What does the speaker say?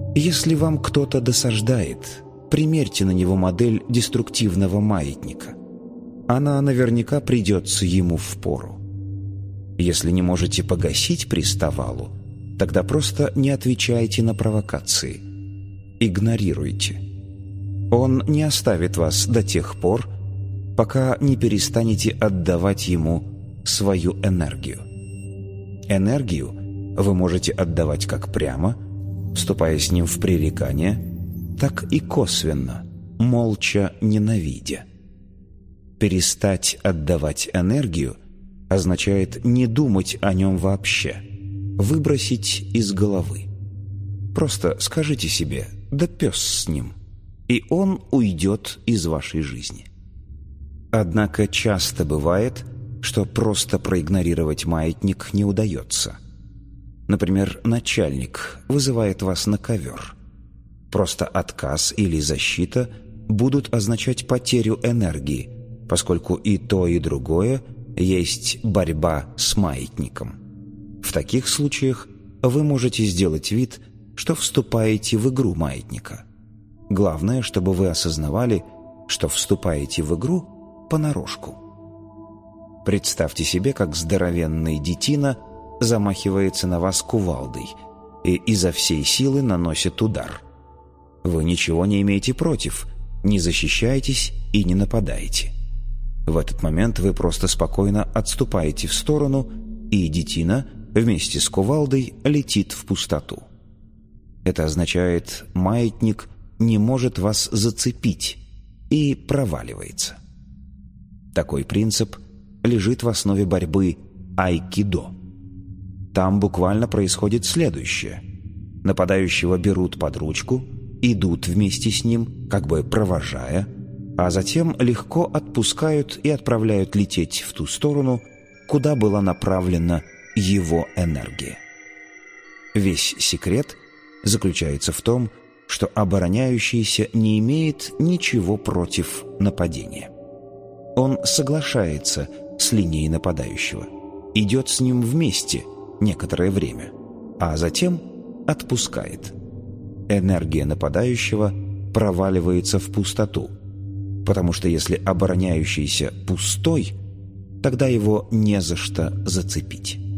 Если вам кто-то досаждает, примерьте на него модель деструктивного маятника. Она наверняка придется ему впору. Если не можете погасить приставалу, тогда просто не отвечайте на провокации. Игнорируйте. Он не оставит вас до тех пор, пока не перестанете отдавать ему свою энергию. Энергию вы можете отдавать как прямо, вступая с ним в пререкание, так и косвенно, молча ненавидя. Перестать отдавать энергию означает не думать о нем вообще, выбросить из головы. Просто скажите себе: да пес с ним, и он уйдет из вашей жизни. Однако часто бывает, что просто проигнорировать маятник не удается. Например, начальник вызывает вас на ковер. Просто отказ или защита будут означать потерю энергии, поскольку и то, и другое есть борьба с маятником. В таких случаях вы можете сделать вид, что вступаете в игру маятника. Главное, чтобы вы осознавали, что вступаете в игру понарошку. Представьте себе, как здоровенный детина замахивается на вас кувалдой и изо всей силы наносит удар. Вы ничего не имеете против, не защищаетесь и не нападаете. В этот момент вы просто спокойно отступаете в сторону, и детина вместе с кувалдой летит в пустоту. Это означает, маятник не может вас зацепить и проваливается. Такой принцип лежит в основе борьбы айкидо. Там буквально происходит следующее. Нападающего берут под ручку, идут вместе с ним, как бы провожая, а затем легко отпускают и отправляют лететь в ту сторону, куда была направлена его энергия. Весь секрет заключается в том, что обороняющийся не имеет ничего против нападения. Он соглашается с линией нападающего, идет с ним вместе некоторое время, а затем отпускает. Энергия нападающего проваливается в пустоту, потому что если обороняющийся пустой, тогда его не за что зацепить.